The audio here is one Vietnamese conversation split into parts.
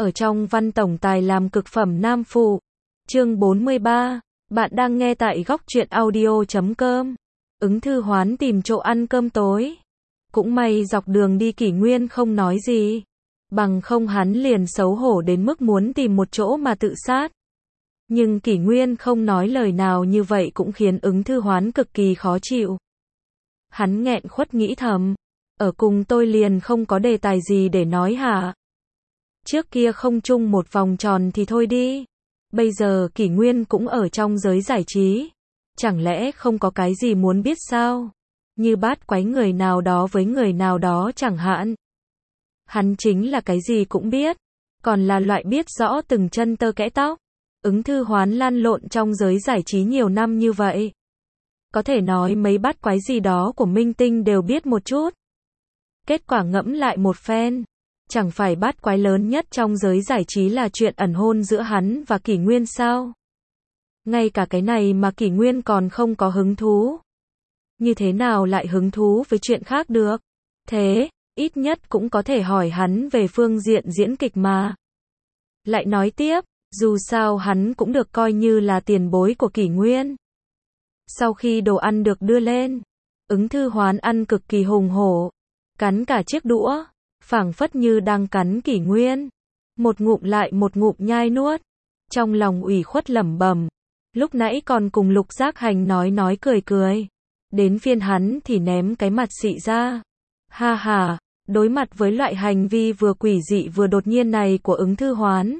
ở trong văn tổng tài làm cực phẩm nam phụ. Chương 43, bạn đang nghe tại góc truyện audio.com. Ứng Thư Hoán tìm chỗ ăn cơm tối. Cũng may dọc đường đi Kỷ Nguyên không nói gì. Bằng không hắn liền xấu hổ đến mức muốn tìm một chỗ mà tự sát. Nhưng Kỷ Nguyên không nói lời nào như vậy cũng khiến Ứng Thư Hoán cực kỳ khó chịu. Hắn nghẹn khuất nghĩ thầm, ở cùng tôi liền không có đề tài gì để nói hả? Trước kia không chung một vòng tròn thì thôi đi. Bây giờ Kỷ Nguyên cũng ở trong giới giải trí. Chẳng lẽ không có cái gì muốn biết sao? Như bát quái người nào đó với người nào đó chẳng hạn. Hắn chính là cái gì cũng biết. Còn là loại biết rõ từng chân tơ kẽ tóc. Ứng Thư Hoán lăn lộn trong giới giải trí nhiều năm như vậy. Có thể nói mấy bát quái gì đó của minh tinh đều biết một chút. Kết quả ngẫm lại một phen. Chẳng phải bát quái lớn nhất trong giới giải trí là chuyện ẩn hôn giữa hắn và Kỷ Nguyên sao? Ngay cả cái này mà Kỷ Nguyên còn không có hứng thú. Như thế nào lại hứng thú với chuyện khác được? Thế, ít nhất cũng có thể hỏi hắn về phương diện diễn kịch mà. Lại nói tiếp, dù sao hắn cũng được coi như là tiền bối của Kỷ Nguyên. Sau khi đồ ăn được đưa lên, Ứng Thư Hoán ăn cực kỳ hùng hổ, cắn cả chiếc đũa, phảng phất như đang cắn Kỷ Nguyên. Một ngụm lại một ngụm nhai nuốt, trong lòng ủy khuất lẩm bẩm, lúc nãy còn cùng Lục Giác Hành nói cười cười, đến phiên hắn thì ném cái mặt xị ra. Ha ha, đối mặt với loại hành vi vừa quỷ dị vừa đột nhiên này của Ứng Thư Hoán,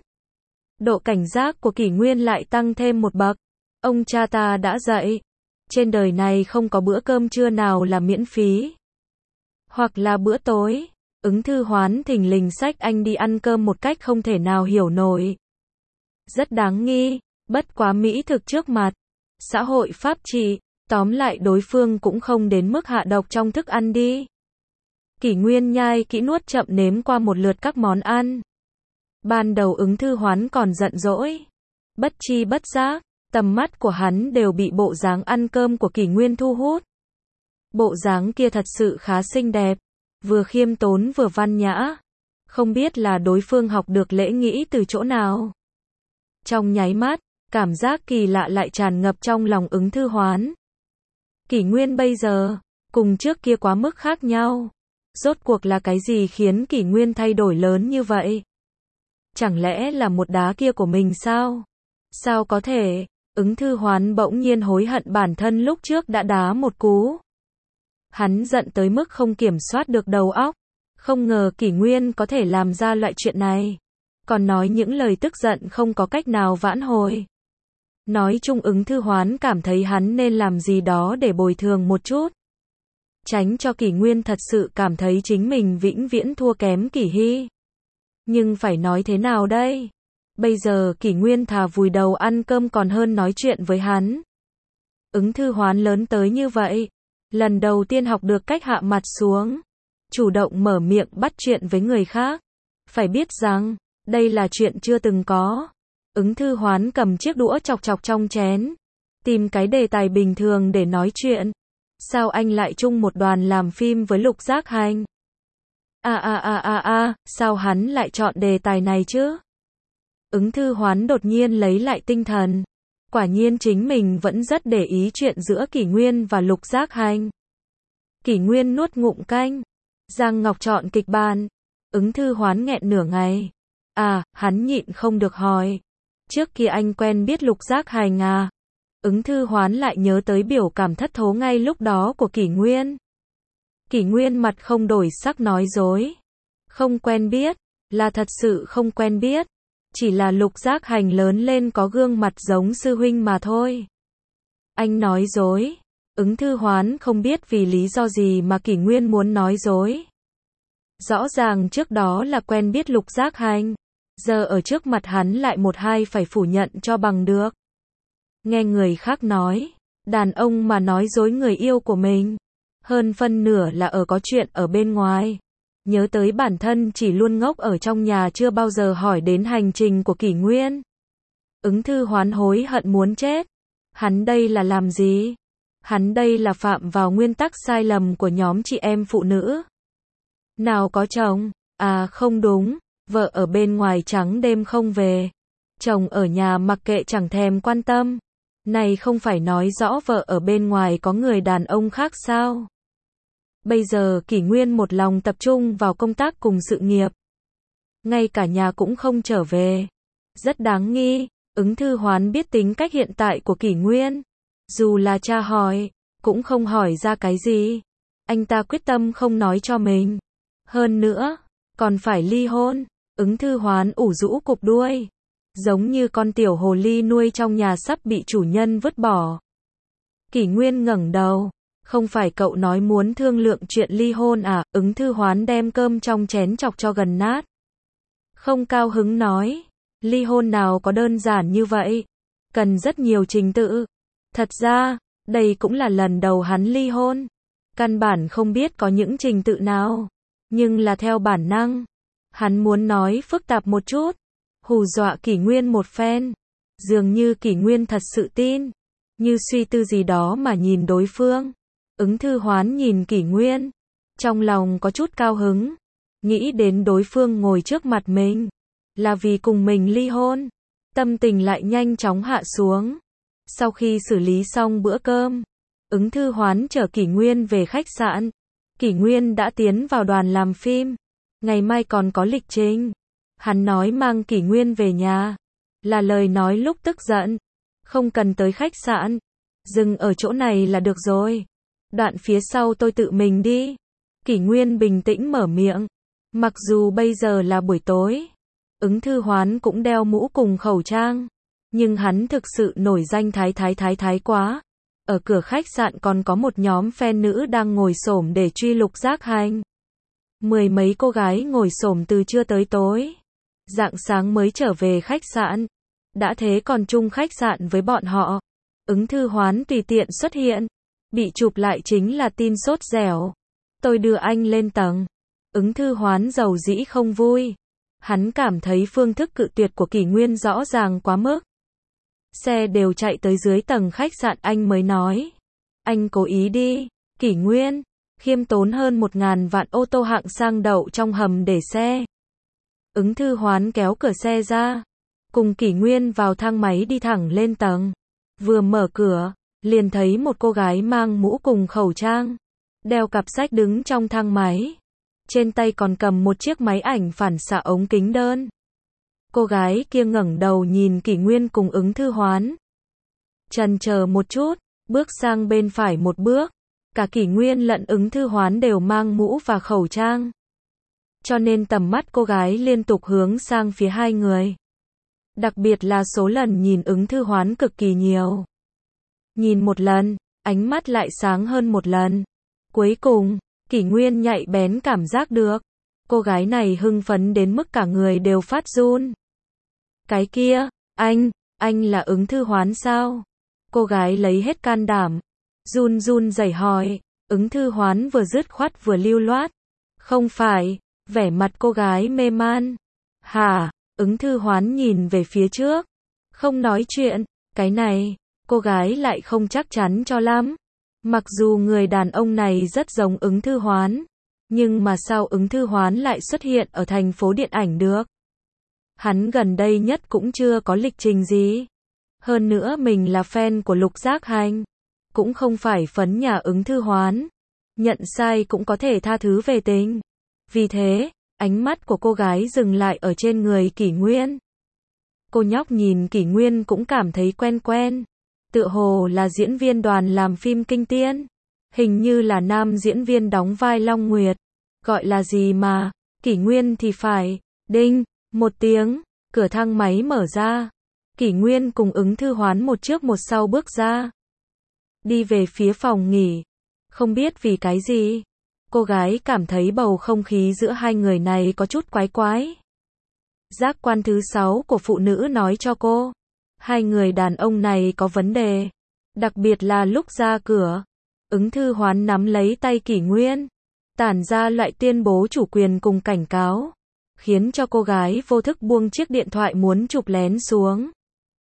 độ cảnh giác của Kỷ Nguyên lại tăng thêm một bậc. Ông cha ta đã dạy, trên đời này không có bữa cơm trưa nào là miễn phí. Hoặc là bữa tối. Ứng Thư Hoán thình lình xách anh đi ăn cơm một cách không thể nào hiểu nổi. Rất đáng nghi, bất quá mỹ thực trước mặt. Xã hội pháp trị, tóm lại đối phương cũng không đến mức hạ độc trong thức ăn đi. Kỷ Nguyên nhai kỹ nuốt chậm nếm qua một lượt các món ăn. Ban đầu Ứng Thư Hoán còn giận dỗi. Bất chi bất giác, tầm mắt của hắn đều bị bộ dáng ăn cơm của Kỷ Nguyên thu hút. Bộ dáng kia thật sự khá xinh đẹp, vừa khiêm tốn vừa văn nhã. Không biết là đối phương học được lễ nghĩ từ chỗ nào. Trong nháy mắt, cảm giác kỳ lạ lại tràn ngập trong lòng Ứng Thư Hoán. Kỷ Nguyên bây giờ, cùng trước kia quá mức khác nhau. Rốt cuộc là cái gì khiến Kỷ Nguyên thay đổi lớn như vậy? Chẳng lẽ là một đá kia của mình sao? Sao có thể? Ứng Thư Hoán bỗng nhiên hối hận bản thân lúc trước đã đá một cú. Hắn giận tới mức không kiểm soát được đầu óc. Không ngờ Kỷ Nguyên có thể làm ra loại chuyện này. Còn nói những lời tức giận không có cách nào vãn hồi. Nói chung Ứng Thư Hoán cảm thấy hắn nên làm gì đó để bồi thường một chút. Tránh cho Kỷ Nguyên thật sự cảm thấy chính mình vĩnh viễn thua kém Kỷ Hy. Nhưng phải nói thế nào đây? Bây giờ Kỷ Nguyên thà vùi đầu ăn cơm còn hơn nói chuyện với hắn. Ứng Thư Hoán lớn tới như vậy. Lần đầu tiên học được cách hạ mặt xuống. Chủ động mở miệng bắt chuyện với người khác. Phải biết rằng, đây là chuyện chưa từng có. Ứng Thư Hoán cầm chiếc đũa chọc chọc trong chén. Tìm cái đề tài bình thường để nói chuyện. Sao anh lại chung một đoàn làm phim với Lục Giác Hành? Sao hắn lại chọn đề tài này chứ? Ứng Thư Hoán đột nhiên lấy lại tinh thần. Quả nhiên chính mình vẫn rất để ý chuyện giữa Kỷ Nguyên và Lục Giác Hành. Kỷ Nguyên nuốt ngụm canh. Giang Ngọc chọn kịch bản. Ứng Thư Hoán nghẹn nửa ngày. Hắn nhịn không được hỏi. Trước kia anh quen biết Lục Giác Hành à? Ứng Thư Hoán lại nhớ tới biểu cảm thất thố ngay lúc đó của Kỷ Nguyên. Kỷ Nguyên mặt không đổi sắc nói dối. Không quen biết, là thật sự không quen biết. Chỉ là Lục Giác Hành lớn lên có gương mặt giống sư huynh mà thôi. Anh nói dối. Ứng Thư Hoán không biết vì lý do gì mà Kỷ Nguyên muốn nói dối. Rõ ràng trước đó là quen biết Lục Giác Hành. Giờ ở trước mặt hắn lại một hai phải phủ nhận cho bằng được. Nghe người khác nói, đàn ông mà nói dối người yêu của mình, hơn phân nửa là có chuyện ở bên ngoài. Nhớ tới bản thân chỉ luôn ngốc ở trong nhà chưa bao giờ hỏi đến hành trình của Kỷ Nguyên. Ứng Thư Hoán hối hận muốn chết. Hắn đây là làm gì? Hắn đây là phạm vào nguyên tắc sai lầm của nhóm chị em phụ nữ. Nào có chồng? Không đúng. Vợ ở bên ngoài trắng đêm không về. Chồng ở nhà mặc kệ chẳng thèm quan tâm. Này không phải nói rõ vợ ở bên ngoài có người đàn ông khác sao? Bây giờ Kỷ Nguyên một lòng tập trung vào công tác cùng sự nghiệp. Ngay cả nhà cũng không trở về. Rất đáng nghi. Ứng Thư Hoán biết tính cách hiện tại của Kỷ Nguyên. Dù là cha hỏi, cũng không hỏi ra cái gì. Anh ta quyết tâm không nói cho mình. Hơn nữa, còn phải ly hôn. Ứng Thư Hoán ủ rũ cụp đuôi. Giống như con tiểu hồ ly nuôi trong nhà sắp bị chủ nhân vứt bỏ. Kỷ Nguyên ngẩng đầu. Không phải cậu nói muốn thương lượng chuyện ly hôn à? Ứng Thư Hoán đem cơm trong chén chọc cho gần nát. Không cao hứng nói. Ly hôn nào có đơn giản như vậy. Cần rất nhiều trình tự. Thật ra, đây cũng là lần đầu hắn ly hôn. Căn bản không biết có những trình tự nào. Nhưng là theo bản năng. Hắn muốn nói phức tạp một chút. Hù dọa Kỷ Nguyên một phen. Dường như Kỷ Nguyên thật sự tin. Như suy tư gì đó mà nhìn đối phương. Ứng Thư Hoán nhìn Kỷ Nguyên. Trong lòng có chút cao hứng. Nghĩ đến đối phương ngồi trước mặt mình. Là vì cùng mình ly hôn. Tâm tình lại nhanh chóng hạ xuống. Sau khi xử lý xong bữa cơm. Ứng Thư Hoán chở Kỷ Nguyên về khách sạn. Kỷ Nguyên đã tiến vào đoàn làm phim. Ngày mai còn có lịch trình. Hắn nói mang Kỷ Nguyên về nhà. Là lời nói lúc tức giận. Không cần tới khách sạn. Dừng ở chỗ này là được rồi. Đoạn phía sau tôi tự mình đi. Kỷ Nguyên bình tĩnh mở miệng. Mặc dù bây giờ là buổi tối. Ứng Thư Hoán cũng đeo mũ cùng khẩu trang. Nhưng hắn thực sự nổi danh thái quá. Ở cửa khách sạn còn có một nhóm fan nữ đang ngồi xổm để truy lục Giác Hành. Mười mấy cô gái ngồi xổm từ trưa tới tối. Rạng sáng mới trở về khách sạn. Đã thế còn chung khách sạn với bọn họ. Ứng Thư Hoán tùy tiện xuất hiện. Bị chụp lại chính là tin sốt dẻo. Tôi đưa anh lên tầng. Ứng Thư Hoán giàu dĩ không vui. Hắn cảm thấy phương thức cự tuyệt của Kỷ Nguyên rõ ràng quá mức. Xe đều chạy tới dưới tầng khách sạn anh mới nói. Anh cố ý đi. Kỷ Nguyên, khiêm tốn hơn 1.000 vạn ô tô hạng sang đậu trong hầm để xe. Ứng Thư Hoán kéo cửa xe ra. Cùng Kỷ Nguyên vào thang máy đi thẳng lên tầng. Vừa mở cửa, liền thấy một cô gái mang mũ cùng khẩu trang. Đeo cặp sách đứng trong thang máy. Trên tay còn cầm một chiếc máy ảnh phản xạ ống kính đơn. Cô gái kia ngẩng đầu nhìn Kỷ Nguyên cùng Ứng Thư Hoán. Chần chờ một chút, bước sang bên phải một bước. Cả Kỷ Nguyên lẫn Ứng Thư Hoán đều mang mũ và khẩu trang. Cho nên tầm mắt cô gái liên tục hướng sang phía hai người. Đặc biệt là số lần nhìn Ứng Thư Hoán cực kỳ nhiều. Nhìn một lần, ánh mắt lại sáng hơn một lần. Cuối cùng, Kỷ Nguyên nhạy bén cảm giác được. Cô gái này hưng phấn đến mức cả người đều phát run. Cái kia, anh là Ứng Thư Hoán sao? Cô gái lấy hết can đảm. Run run rẩy hỏi. Ứng Thư Hoán vừa dứt khoát vừa lưu loát. Không phải, vẻ mặt cô gái mê man. Hả? Ứng Thư Hoán nhìn về phía trước. Không nói chuyện, cái này, cô gái lại không chắc chắn cho lắm. Mặc dù người đàn ông này rất giống Ứng Thư Hoán. Nhưng mà sao Ứng Thư Hoán lại xuất hiện ở thành phố điện ảnh được? Hắn gần đây nhất cũng chưa có lịch trình gì. Hơn nữa mình là fan của Lục Giác Hành. Cũng không phải phấn nhà Ứng Thư Hoán. Nhận sai cũng có thể tha thứ về tình. Vì thế, ánh mắt của cô gái dừng lại ở trên người Kỷ Nguyên. Cô nhóc nhìn Kỷ Nguyên cũng cảm thấy quen quen. Tựa hồ là diễn viên đoàn làm phim Kinh Tiên. Hình như là nam diễn viên đóng vai Long Nguyệt. Gọi là gì mà, Kỷ Nguyên thì phải. Đinh, một tiếng, cửa thang máy mở ra. Kỷ Nguyên cùng Ứng Thư Hoán một trước một sau bước ra. Đi về phía phòng nghỉ. Không biết vì cái gì. Cô gái cảm thấy bầu không khí giữa hai người này có chút quái quái. Giác quan thứ 6 của phụ nữ nói cho cô. Hai người đàn ông này có vấn đề. Đặc biệt là lúc ra cửa. Ứng Thư Hoán nắm lấy tay Kỷ Nguyên. Tản ra loại tuyên bố chủ quyền cùng cảnh cáo. Khiến cho cô gái vô thức buông chiếc điện thoại muốn chụp lén xuống.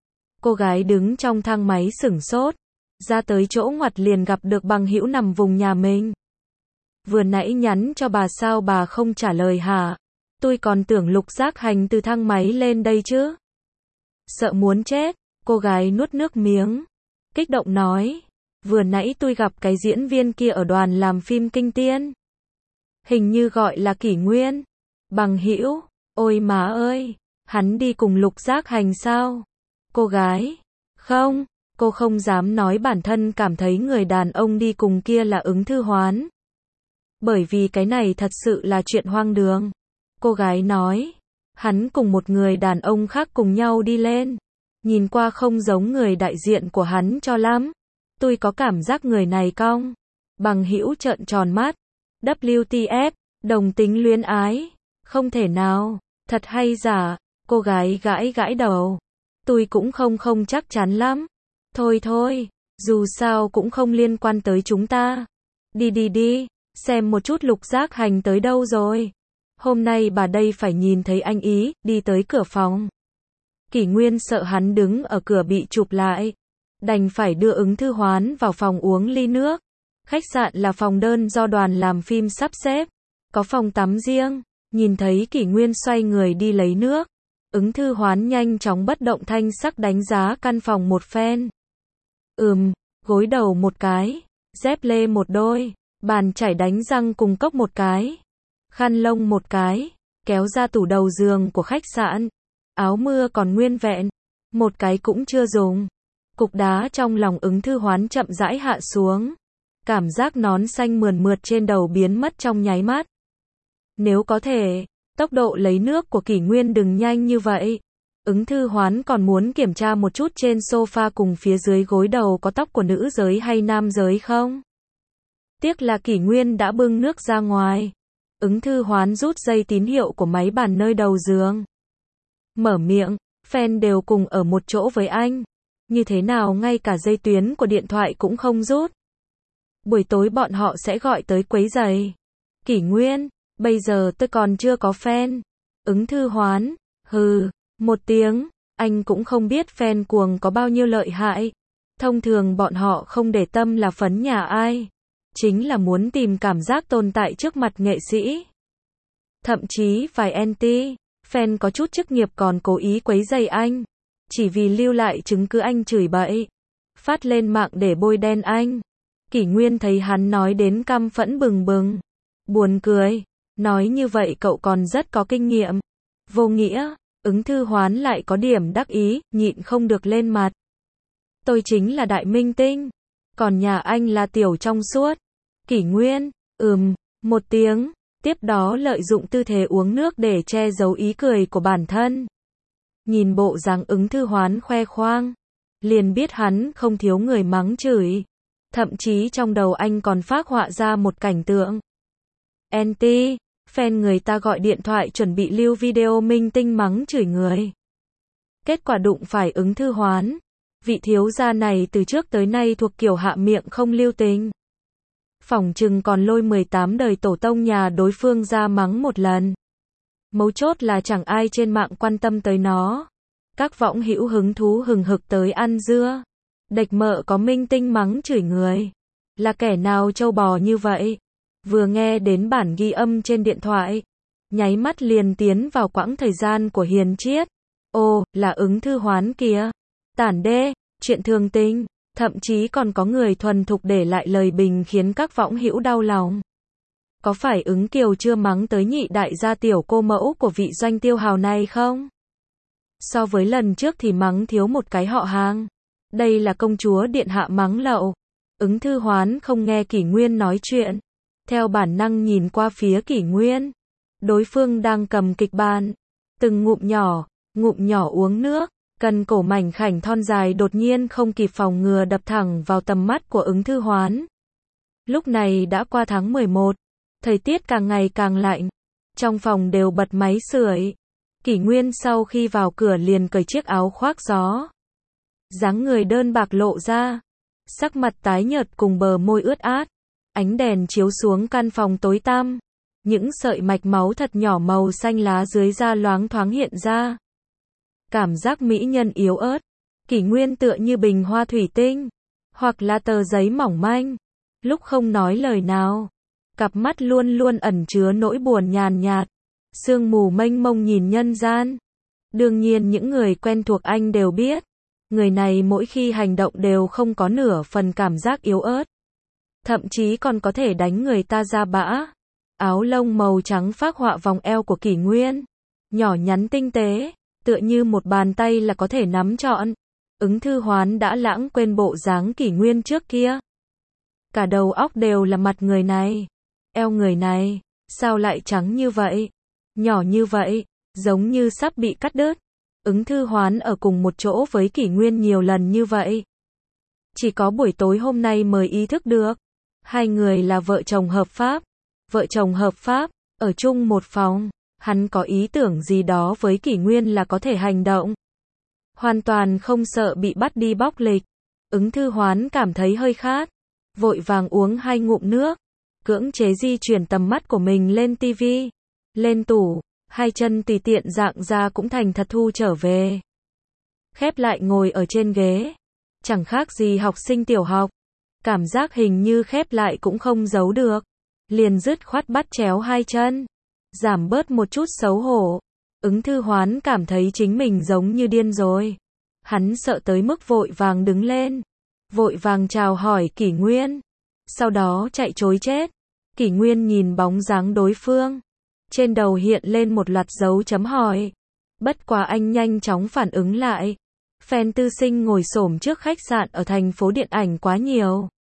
Cô gái đứng trong thang máy sửng sốt. Ra tới chỗ ngoặt liền gặp được bằng hữu nằm vùng nhà mình. Vừa nãy nhắn cho bà sao bà không trả lời hả? Tôi còn tưởng Lục Giác Hành từ thang máy lên đây chứ. Sợ muốn chết, cô gái nuốt nước miếng. Kích động nói. Vừa nãy tôi gặp cái diễn viên kia ở đoàn làm phim Kinh Tiên. Hình như gọi là Kỷ Nguyên. Bằng hữu, ôi má ơi, hắn đi cùng Lục Giác Hành sao? Cô gái, không, cô không dám nói bản thân cảm thấy người đàn ông đi cùng kia là Ứng Thư Hoán. Bởi vì cái này thật sự là chuyện hoang đường. Cô gái nói, hắn cùng một người đàn ông khác cùng nhau đi lên. Nhìn qua không giống người đại diện của hắn cho lắm. Tôi có cảm giác người này cong. Bằng hữu trợn tròn mắt. WTF, đồng tính luyến ái. Không thể nào, thật hay giả, cô gái gãi gãi đầu. Tôi cũng không chắc chắn lắm. Thôi, dù sao cũng không liên quan tới chúng ta. Đi, xem một chút Lục Giác Hành tới đâu rồi. Hôm nay bà đây phải nhìn thấy anh ý, đi tới cửa phòng. Kỷ Nguyên sợ hắn đứng ở cửa bị chụp lại. Đành phải đưa Ứng Thư Hoán vào phòng uống ly nước. Khách sạn là phòng đơn do đoàn làm phim sắp xếp. Có phòng tắm riêng. Nhìn thấy Kỷ Nguyên xoay người đi lấy nước. Ứng Thư Hoán nhanh chóng bất động thanh sắc đánh giá căn phòng một phen. Gối đầu một cái. Dép lê một đôi. Bàn chải đánh răng cùng cốc một cái. Khăn lông một cái. Kéo ra tủ đầu giường của khách sạn. Áo mưa còn nguyên vẹn. Một cái cũng chưa dùng. Cục đá trong lòng Ứng Thư Hoán chậm rãi hạ xuống. Cảm giác nón xanh mườn mượt trên đầu biến mất trong nháy mắt. Nếu có thể, tốc độ lấy nước của Kỷ Nguyên đừng nhanh như vậy. Ứng Thư Hoán còn muốn kiểm tra một chút trên sofa cùng phía dưới gối đầu có tóc của nữ giới hay nam giới không. Tiếc là Kỷ Nguyên đã bưng nước ra ngoài. Ứng Thư Hoán rút dây tín hiệu của máy bàn nơi đầu giường. Mở miệng, fan đều cùng ở một chỗ với anh. Như thế nào ngay cả dây tuyến của điện thoại cũng không rút. Buổi tối bọn họ sẽ gọi tới quấy rầy. Kỷ Nguyên, bây giờ tôi còn chưa có fan. Ứng Thư Hoán, một tiếng, anh cũng không biết fan cuồng có bao nhiêu lợi hại. Thông thường bọn họ không để tâm là phấn nhà ai. Chính là muốn tìm cảm giác tồn tại trước mặt nghệ sĩ. Thậm chí vài anti fan có chút chức nghiệp còn cố ý quấy rầy anh. Chỉ vì lưu lại chứng cứ anh chửi bậy. Phát lên mạng để bôi đen anh. Kỷ Nguyên thấy hắn nói đến căm phẫn bừng bừng. Buồn cười. Nói như vậy cậu còn rất có kinh nghiệm. Vô nghĩa. Ứng Thư Hoán lại có điểm đắc ý, nhịn không được lên mặt. Tôi chính là đại minh tinh. Còn nhà anh là tiểu trong suốt. Kỷ Nguyên, một tiếng. Tiếp đó lợi dụng tư thế uống nước để che giấu ý cười của bản thân. Nhìn bộ dáng Ứng Thư Hoán khoe khoang. Liền biết hắn không thiếu người mắng chửi. Thậm chí trong đầu anh còn phác họa ra một cảnh tượng. Anti, fan người ta gọi điện thoại chuẩn bị lưu video minh tinh mắng chửi người. Kết quả đụng phải Ứng Thư Hoán. Vị thiếu gia này từ trước tới nay thuộc kiểu hạ miệng không lưu tình. Phỏng chừng còn lôi 18 đời tổ tông nhà đối phương ra mắng một lần. Mấu chốt là chẳng ai trên mạng quan tâm tới nó. Các võng hữu hứng thú hừng hực tới ăn dưa. Đệch mợ có minh tinh mắng chửi người. Là kẻ nào trâu bò như vậy? Vừa nghe đến bản ghi âm trên điện thoại. Nháy mắt liền tiến vào quãng thời gian của hiền triết. Ồ, là Ứng Thư Hoán kìa. Tản đê, chuyện thường tình. Thậm chí còn có người thuần thục để lại lời bình khiến các võng hữu đau lòng. Có phải Ứng Kiều chưa mắng tới nhị đại gia tiểu cô mẫu của vị doanh tiêu hào này không? So với lần trước thì mắng thiếu một cái họ hàng. Đây là công chúa điện hạ mắng lậu. Ứng Thư Hoán không nghe Kỷ Nguyên nói chuyện. Theo bản năng nhìn qua phía Kỷ Nguyên. Đối phương đang cầm kịch bản. Từng ngụm nhỏ uống nước. Cần cổ mảnh khảnh thon dài đột nhiên không kịp phòng ngừa đập thẳng vào tầm mắt của Ứng Thư Hoán. Lúc này đã qua tháng 11. Thời tiết càng ngày càng lạnh. Trong phòng đều bật máy sưởi. Kỷ Nguyên sau khi vào cửa liền cởi chiếc áo khoác gió. Dáng người đơn bạc lộ ra. Sắc mặt tái nhợt cùng bờ môi ướt át. Ánh đèn chiếu xuống căn phòng tối tăm. Những sợi mạch máu thật nhỏ màu xanh lá dưới da loáng thoáng hiện ra. Cảm giác mỹ nhân yếu ớt. Kỷ Nguyên tựa như bình hoa thủy tinh. Hoặc là tờ giấy mỏng manh. Lúc không nói lời nào. Cặp mắt luôn luôn ẩn chứa nỗi buồn nhàn nhạt. Sương mù mênh mông nhìn nhân gian. Đương nhiên những người quen thuộc anh đều biết, người này mỗi khi hành động đều không có nửa phần cảm giác yếu ớt. Thậm chí còn có thể đánh người ta ra bã. Áo lông màu trắng phác họa vòng eo của Kỷ Nguyên. Nhỏ nhắn tinh tế, tựa như một bàn tay là có thể nắm trọn. Ứng Thư Hoán đã lãng quên bộ dáng Kỷ Nguyên trước kia. Cả đầu óc đều là mặt người này. Eo người này, sao lại trắng như vậy? Nhỏ như vậy, giống như sắp bị cắt đứt. Ứng Thư Hoán ở cùng một chỗ với Kỷ Nguyên nhiều lần như vậy. Chỉ có buổi tối hôm nay mới ý thức được. Hai người là vợ chồng hợp pháp. Vợ chồng hợp pháp, ở chung một phòng. Hắn có ý tưởng gì đó với Kỷ Nguyên là có thể hành động. Hoàn toàn không sợ bị bắt đi bóc lịch. Ứng Thư Hoán cảm thấy hơi khát. Vội vàng uống 2 ngụm nước. Cưỡng chế di chuyển tầm mắt của mình lên tivi. Lên tủ. 2 chân tùy tiện dạng ra cũng thành thật thu trở về. Khép lại ngồi ở trên ghế. Chẳng khác gì học sinh tiểu học. Cảm giác hình như khép lại cũng không giấu được. Liền dứt khoát bắt chéo 2 chân. Giảm bớt một chút xấu hổ. Ứng Thư Hoán cảm thấy chính mình giống như điên rồi. Hắn sợ tới mức vội vàng đứng lên. Vội vàng chào hỏi Kỷ Nguyên. Sau đó chạy trối chết. Kỷ Nguyên nhìn bóng dáng đối phương. Trên đầu hiện lên một loạt dấu chấm hỏi. Bất quá anh nhanh chóng phản ứng lại. Fan tư sinh ngồi xổm trước khách sạn ở thành phố điện ảnh quá nhiều.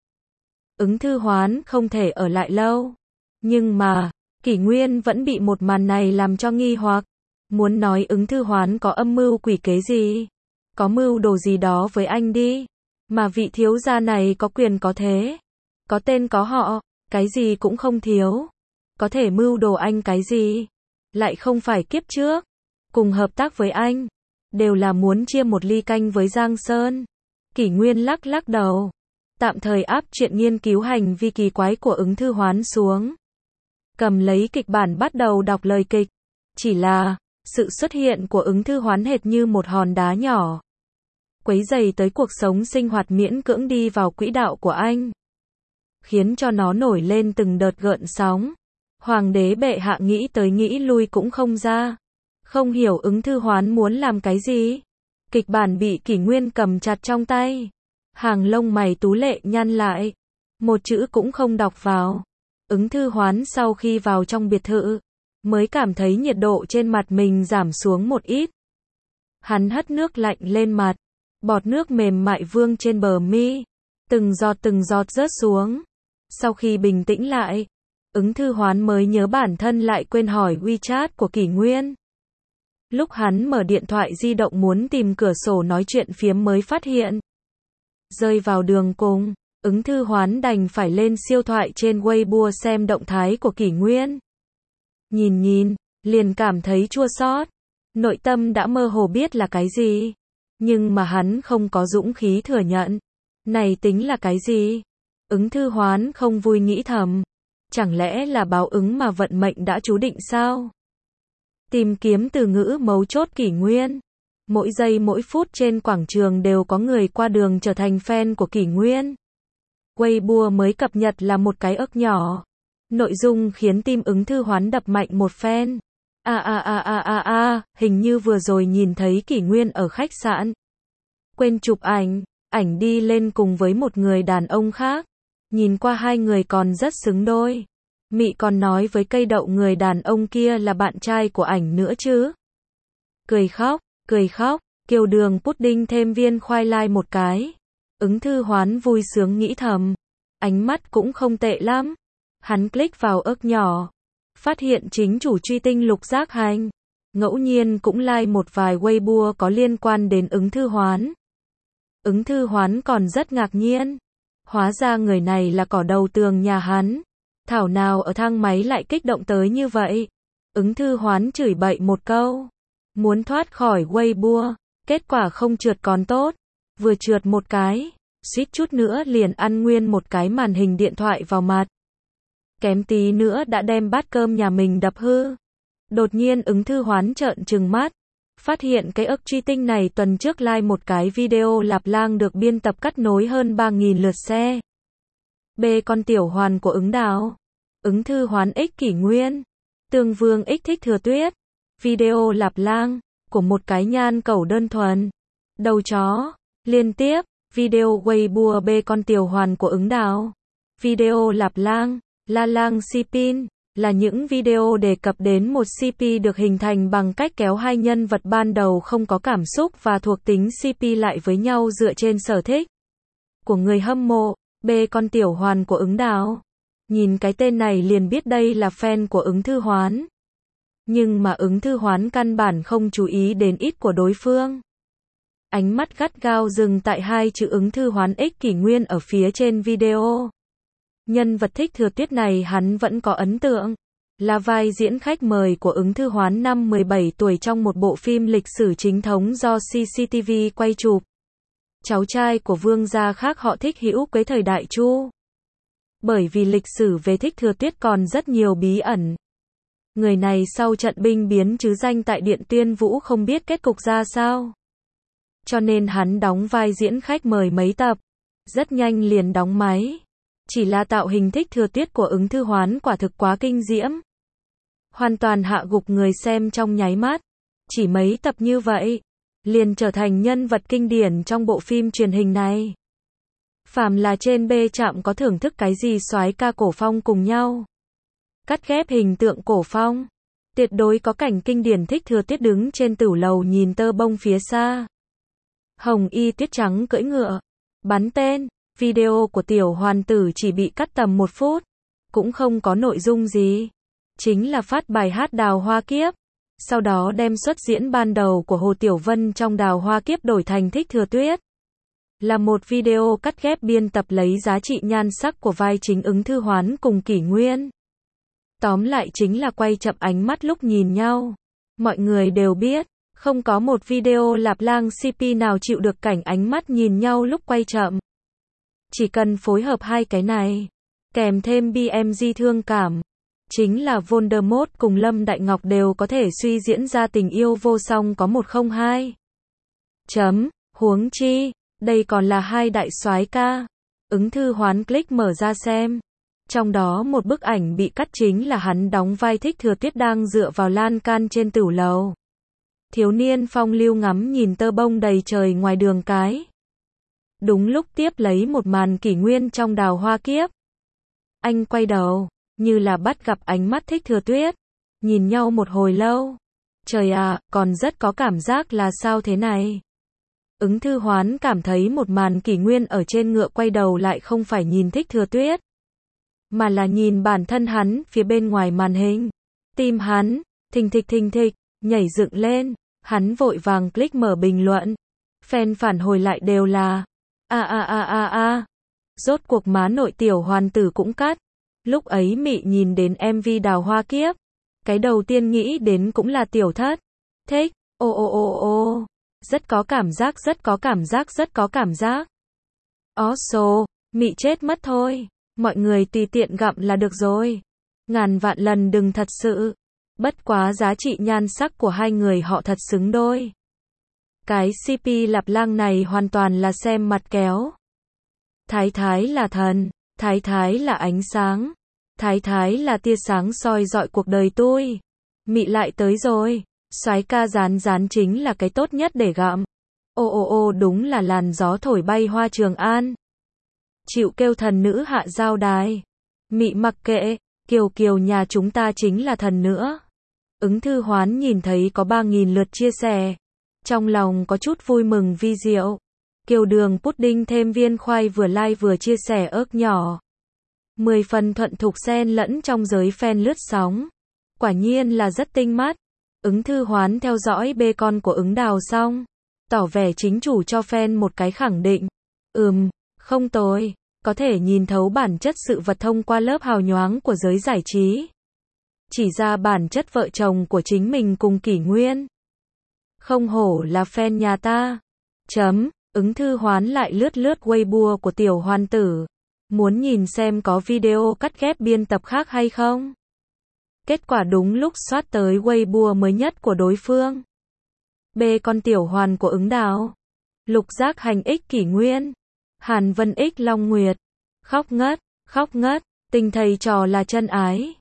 Ứng Thư Hoán không thể ở lại lâu. Nhưng mà, Kỷ Nguyên vẫn bị một màn này làm cho nghi hoặc. Muốn nói Ứng Thư Hoán có âm mưu quỷ kế gì? Có mưu đồ gì đó với anh đi. Mà vị thiếu gia này có quyền có thế. Có tên có họ, cái gì cũng không thiếu. Có thể mưu đồ anh cái gì? Lại không phải kiếp trước. Cùng hợp tác với anh. Đều là muốn chia một ly canh với Giang Sơn. Kỷ Nguyên lắc lắc đầu. Tạm thời áp chuyện nghiên cứu hành vi kỳ quái của Ứng Thư Hoán xuống. Cầm lấy kịch bản bắt đầu đọc lời kịch. Chỉ là, sự xuất hiện của Ứng Thư Hoán hệt như một hòn đá nhỏ. Quấy rầy tới cuộc sống sinh hoạt miễn cưỡng đi vào quỹ đạo của anh. Khiến cho nó nổi lên từng đợt gợn sóng. Hoàng đế bệ hạ nghĩ tới nghĩ lui cũng không ra. Không hiểu Ứng Thư Hoán muốn làm cái gì. Kịch bản bị Kỷ Nguyên cầm chặt trong tay. Hàng lông mày tú lệ nhăn lại. Một chữ cũng không đọc vào. Ứng Thư Hoán sau khi vào trong biệt thự, mới cảm thấy nhiệt độ trên mặt mình giảm xuống một ít. Hắn hất nước lạnh lên mặt. Bọt nước mềm mại vương trên bờ mi. Từng giọt rớt xuống. Sau khi bình tĩnh lại, Ứng Thư Hoán mới nhớ bản thân lại quên hỏi WeChat của Kỷ Nguyên. Lúc hắn mở điện thoại di động muốn tìm cửa sổ nói chuyện phiếm mới phát hiện. Rơi vào đường cùng, Ứng Thư Hoán đành phải lên siêu thoại trên Weibo xem động thái của Kỷ Nguyên. Nhìn, liền cảm thấy chua xót. Nội tâm đã mơ hồ biết là cái gì. Nhưng mà hắn không có dũng khí thừa nhận. Này tính là cái gì? Ứng Thư Hoán không vui nghĩ thầm. Chẳng lẽ là báo ứng mà vận mệnh đã chú định sao? Tìm kiếm từ ngữ mấu chốt Kỷ Nguyên. Mỗi giây mỗi phút trên quảng trường đều có người qua đường trở thành fan của Kỷ Nguyên. Weibo mới cập nhật là một cái ức nhỏ. Nội dung khiến tim Ứng Thư Hoán đập mạnh một phen. Hình như vừa rồi nhìn thấy Kỷ Nguyên ở khách sạn. Quên chụp ảnh đi lên cùng với một người đàn ông khác. Nhìn qua hai người còn rất xứng đôi. Mị còn nói với cây đậu người đàn ông kia là bạn trai của ảnh nữa chứ. Cười khóc, Kiều Đường pudding thêm viên khoai lai một cái. Ứng Thư Hoán vui sướng nghĩ thầm. Ánh mắt cũng không tệ lắm. Hắn click vào ức nhỏ. Phát hiện chính chủ truy tinh Lục Giác Hành. Ngẫu nhiên cũng like một vài Weibo có liên quan đến Ứng Thư Hoán. Ứng Thư Hoán còn rất ngạc nhiên. Hóa ra người này là cỏ đầu tường nhà hắn. Thảo nào ở thang máy lại kích động tới như vậy. Ứng Thư Hoán chửi bậy một câu. Muốn thoát khỏi Weibo. Kết quả không trượt còn tốt. Vừa trượt một cái, suýt chút nữa liền ăn nguyên một cái màn hình điện thoại vào mặt. Kém tí nữa đã đem bát cơm nhà mình đập hư. Đột nhiên Ứng Thư Hoán trợn trừng mắt. Phát hiện cái ức truy tinh này tuần trước like một cái video Lạp Lang được biên tập cắt nối hơn 3.000 lượt share. B con tiểu hoàn của Ứng Đào. Ứng Thư Hoán ích Kỷ Nguyên. Tương Vương X thích Thừa Tuyết. Video Lạp Lang của một cái nhan cẩu đơn thuần. Đầu chó. Liên tiếp. Video Weibo bê con Tiểu Hoàn của Ứng Đào. Video Lạp Lang, La Lang Sipin là những video đề cập đến một CP được hình thành bằng cách kéo hai nhân vật ban đầu không có cảm xúc và thuộc tính CP lại với nhau dựa trên sở thích của người hâm mộ. Bê con Tiểu Hoàn của Ứng Đào. Nhìn cái tên này liền biết đây là fan của Ứng Thư Hoán. Nhưng mà Ứng Thư Hoán căn bản không chú ý đến ít của đối phương. Ánh mắt gắt gao dừng tại hai chữ Ứng Thư Hoán X kỷ nguyên ở phía trên video. Nhân vật thích Thừa Tuyết này hắn vẫn có ấn tượng. Là vai diễn khách mời của Ứng Thư Hoán năm 17 tuổi trong một bộ phim lịch sử chính thống do CCTV quay chụp. Cháu trai của vương gia khác họ Thích Hữu Quế thời đại Chu. Bởi vì lịch sử về Thích Thừa Tuyết còn rất nhiều bí ẩn. Người này sau trận binh biến chứ danh tại Điện Tuyên Vũ không biết kết cục ra sao. Cho nên hắn đóng vai diễn khách mời mấy tập. Rất nhanh liền đóng máy. Chỉ là tạo hình Thích Thừa Tuyết của Ứng Thư Hoán quả thực quá kinh diễm. Hoàn toàn hạ gục người xem trong nháy mắt. Chỉ mấy tập như vậy, liền trở thành nhân vật kinh điển trong bộ phim truyền hình này. Phàm là trên bê trạm có thưởng thức cái gì soái ca cổ phong cùng nhau. Cắt ghép hình tượng cổ phong. Tuyệt đối có cảnh kinh điển Thích Thừa Tuyết đứng trên tửu lầu nhìn tơ bông phía xa. Hồng y tuyết trắng cưỡi ngựa. Bắn tên. Video của Tiểu Hoàn tử chỉ bị cắt tầm 1 phút. Cũng không có nội dung gì. Chính là phát bài hát Đào Hoa Kiếp. Sau đó đem xuất diễn ban đầu của Hồ Tiểu Vân trong Đào Hoa Kiếp đổi thành Thích Thừa Tuyết. Là một video cắt ghép biên tập lấy giá trị nhan sắc của vai chính Ứng Thư Hoán cùng Kỷ Nguyên. Tóm lại chính là quay chậm ánh mắt lúc nhìn nhau. Mọi người đều biết, không có một video Lạp Lang CP nào chịu được cảnh ánh mắt nhìn nhau lúc quay chậm. Chỉ cần phối hợp hai cái này, kèm thêm BMG thương cảm, chính là Voldemort cùng Lâm Đại Ngọc đều có thể suy diễn ra tình yêu vô song có 102. Huống chi, đây còn là hai đại soái ca. Ứng Thư Hoán click mở ra xem. Trong đó một bức ảnh bị cắt chính là hắn đóng vai Thích Thừa Tuyết đang dựa vào lan can trên tửu lầu. Thiếu niên phong lưu ngắm nhìn tơ bông đầy trời ngoài đường cái. Đúng lúc tiếp lấy một màn Kỷ Nguyên trong Đào Hoa Kiếp. Anh quay đầu, như là bắt gặp ánh mắt Thích Thừa Tuyết. Nhìn nhau một hồi lâu. Trời ạ, còn rất có cảm giác là sao thế này. Ứng Thư Hoán cảm thấy một màn Kỷ Nguyên ở trên ngựa quay đầu lại không phải nhìn Thích Thừa Tuyết, mà là nhìn bản thân hắn phía bên ngoài màn hình. Tim hắn, thình thịch, nhảy dựng lên. Hắn vội vàng click mở bình luận. Fan phản hồi lại đều là Rốt cuộc má nội Tiểu Hoàn tử cũng cắt. Lúc ấy Mị nhìn đến MV Đào Hoa Kiếp, cái đầu tiên nghĩ đến cũng là Tiểu Thất. Thích, rất có cảm giác, rất có cảm giác. Also, Mị chết mất thôi. Mọi người tùy tiện gặm là được rồi. Ngàn vạn lần đừng thật sự. Bất quá giá trị nhan sắc của hai người họ thật xứng đôi. Cái CP Lạp Lang này hoàn toàn là xem mặt kéo. Thái Thái là thần, Thái Thái là ánh sáng, Thái Thái là tia sáng soi rọi cuộc đời tôi. Mị lại tới rồi, soái ca rán rán chính là cái tốt nhất để gặm. Đúng là làn gió thổi bay hoa Trường An. Chịu kêu thần nữ hạ giao đài. Mị mặc kệ, Kiều Kiều nhà chúng ta chính là thần nữa. Ứng Thư Hoán nhìn thấy có 3.000 lượt chia sẻ. Trong lòng có chút vui mừng vi diệu. Kiều đường pudding thêm viên khoai vừa like vừa chia sẻ ớt nhỏ. 10 phần thuận thục xen lẫn trong giới fan lướt sóng. Quả nhiên là rất tinh mắt. Ứng Thư Hoán theo dõi bê con của Ứng Đào xong, tỏ vẻ chính chủ cho fan một cái khẳng định. Không tồi. Có thể nhìn thấu bản chất sự vật thông qua lớp hào nhoáng của giới giải trí. Chỉ ra bản chất vợ chồng của chính mình cùng Kỷ Nguyên. Không hổ là fan nhà ta. Ứng Thư Hoán lại lướt Weibo của Tiểu Hoàn tử. Muốn nhìn xem có video cắt ghép biên tập khác hay không. Kết quả đúng lúc soát tới Weibo mới nhất của đối phương. Bê con Tiểu Hoàn của Ứng Đào. Lục Giác Hành X Kỷ Nguyên. Hàn Vân X Long Nguyệt. Khóc ngất, tình thầy trò là chân ái.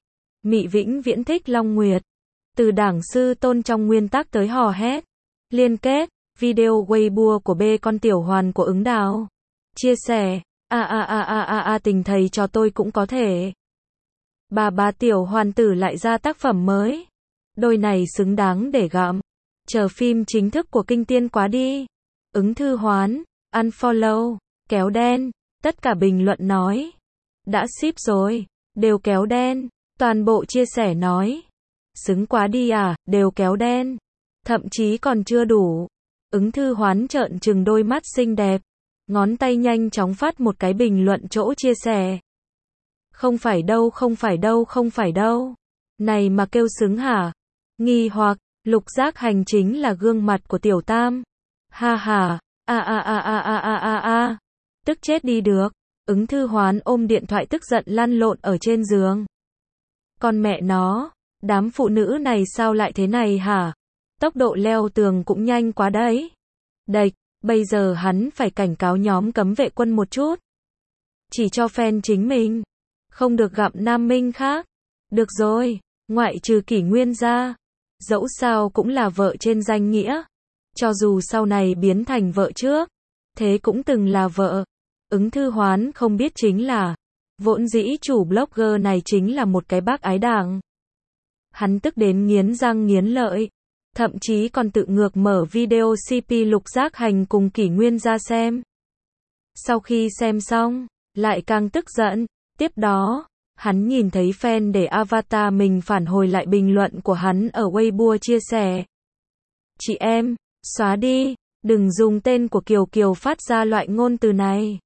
Mị vĩnh viễn thích Long Nguyệt. Từ đảng sư tôn trong nguyên tắc tới hò hét. Liên kết, video Weibo của B con tiểu hoàn của ứng đào. Chia sẻ, tình thầy cho tôi cũng có thể. Bà tiểu hoàn tử lại ra tác phẩm mới. Đôi này xứng đáng để gặm. Chờ phim chính thức của kinh tiên quá đi. Ứng Thư Hoán, unfollow, kéo đen, tất cả bình luận nói. Đã ship rồi, đều kéo đen, toàn bộ chia sẻ nói. Xứng quá đi à, đều kéo đen. Thậm chí còn chưa đủ. Ứng Thư Hoán trợn trừng đôi mắt xinh đẹp. Ngón tay nhanh chóng phát một cái bình luận chỗ chia sẻ. Không phải đâu, không phải đâu, không phải đâu. Này mà kêu xứng hả? Nghi hoặc, Lục Giác Hành chính là gương mặt của Tiểu Tam. Ha ha, tức chết đi được. Ứng Thư Hoán ôm điện thoại tức giận lăn lộn ở trên giường. Con mẹ nó, đám phụ nữ này sao lại thế này hả? Tốc độ leo tường cũng nhanh quá đấy. Đệch, bây giờ hắn phải cảnh cáo nhóm cấm vệ quân một chút. Chỉ cho fan chính mình. Không được gặp nam minh khác. Được rồi, ngoại trừ Kỷ Nguyên ra. Dẫu sao cũng là vợ trên danh nghĩa. Cho dù sau này biến thành vợ trước. Thế cũng từng là vợ. Ứng Thư Hoán không biết chính là. Vốn dĩ chủ blogger này chính là một cái bác ái đảng. Hắn tức đến nghiến răng nghiến lợi. Thậm chí còn tự ngược mở video CP Lục Giác Hành cùng Kỷ Nguyên ra xem. Sau khi xem xong, lại càng tức giận. Tiếp đó, hắn nhìn thấy fan để avatar mình phản hồi lại bình luận của hắn ở Weibo chia sẻ. Chị em, xóa đi, đừng dùng tên của Kiều Kiều phát ra loại ngôn từ này.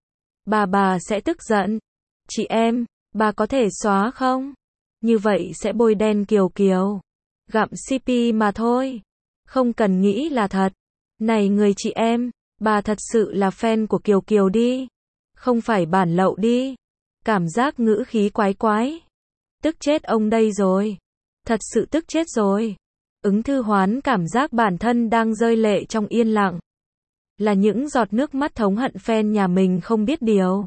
Bà sẽ tức giận. Chị em, bà có thể xóa không? Như vậy sẽ bôi đen Kiều Kiều. Gặm CP mà thôi. Không cần nghĩ là thật. Này người chị em, bà thật sự là fan của Kiều Kiều đi. Không phải bản lậu đi. Cảm giác ngữ khí quái quái. Tức chết ông đây rồi. Thật sự tức chết rồi. Ứng Thư Hoán cảm giác bản thân đang rơi lệ trong yên lặng. Là những giọt nước mắt thống hận fan nhà mình không biết điều.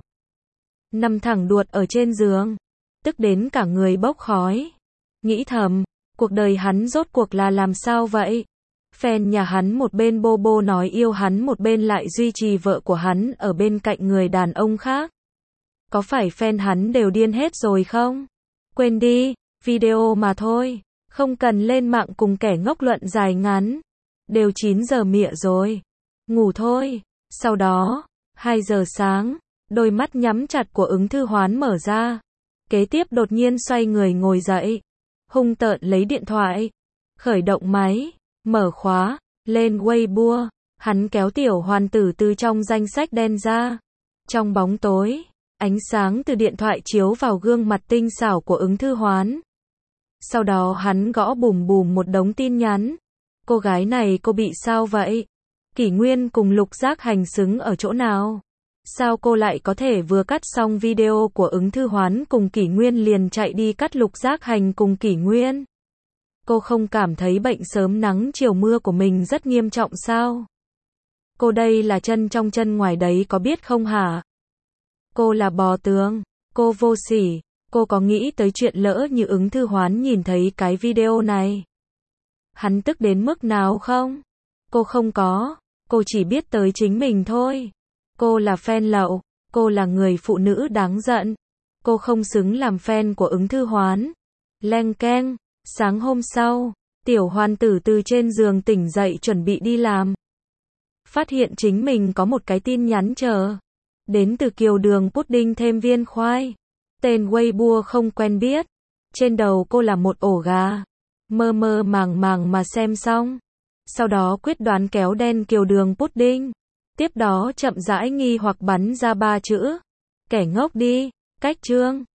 Nằm thẳng đuột ở trên giường. Tức đến cả người bốc khói. Nghĩ thầm, cuộc đời hắn rốt cuộc là làm sao vậy? Fan nhà hắn một bên bô bô nói yêu hắn, một bên lại duy trì vợ của hắn ở bên cạnh người đàn ông khác. Có phải fan hắn đều điên hết rồi không? Quên đi, video mà thôi. Không cần lên mạng cùng kẻ ngốc luận dài ngắn. Đều 9 giờ mịa rồi. Ngủ thôi. Sau đó, 2 giờ sáng, đôi mắt nhắm chặt của Ứng Thư Hoán mở ra. Kế tiếp đột nhiên xoay người ngồi dậy. Hung tợn lấy điện thoại. Khởi động máy. Mở khóa. Lên Weibo. Hắn kéo tiểu hoàn tử từ trong danh sách đen ra. Trong bóng tối, ánh sáng từ điện thoại chiếu vào gương mặt tinh xảo của Ứng Thư Hoán. Sau đó hắn gõ bùm bùm một đống tin nhắn. Cô gái này cô bị sao vậy? Kỷ Nguyên cùng Lục Giác Hành xứng ở chỗ nào? Sao cô lại có thể vừa cắt xong video của Ứng Thư Hoán cùng Kỷ Nguyên liền chạy đi cắt Lục Giác Hành cùng Kỷ Nguyên? Cô không cảm thấy bệnh sớm nắng chiều mưa của mình rất nghiêm trọng sao? Cô đây là chân trong chân ngoài đấy có biết không hả? Cô là bò tường, cô vô sỉ, cô có nghĩ tới chuyện lỡ như Ứng Thư Hoán nhìn thấy cái video này? Hắn tức đến mức nào không? Cô không có, cô chỉ biết tới chính mình thôi. Cô là fan lậu, cô là người phụ nữ đáng giận. Cô không xứng làm fan của Ứng Thư Hoán. Leng keng, sáng hôm sau, tiểu hoàn tử từ trên giường tỉnh dậy chuẩn bị đi làm. Phát hiện chính mình có một cái tin nhắn chờ. Đến từ Kiều Đường pudding thêm viên khoai. Tên Weibo không quen biết. Trên đầu cô là một ổ gà. Mơ mơ màng màng mà xem xong. Sau đó quyết đoán kéo đen Kiều Đường pudding. Tiếp đó chậm rãi nghi hoặc bắn ra 3 chữ. Kẻ ngốc đi, cách chương.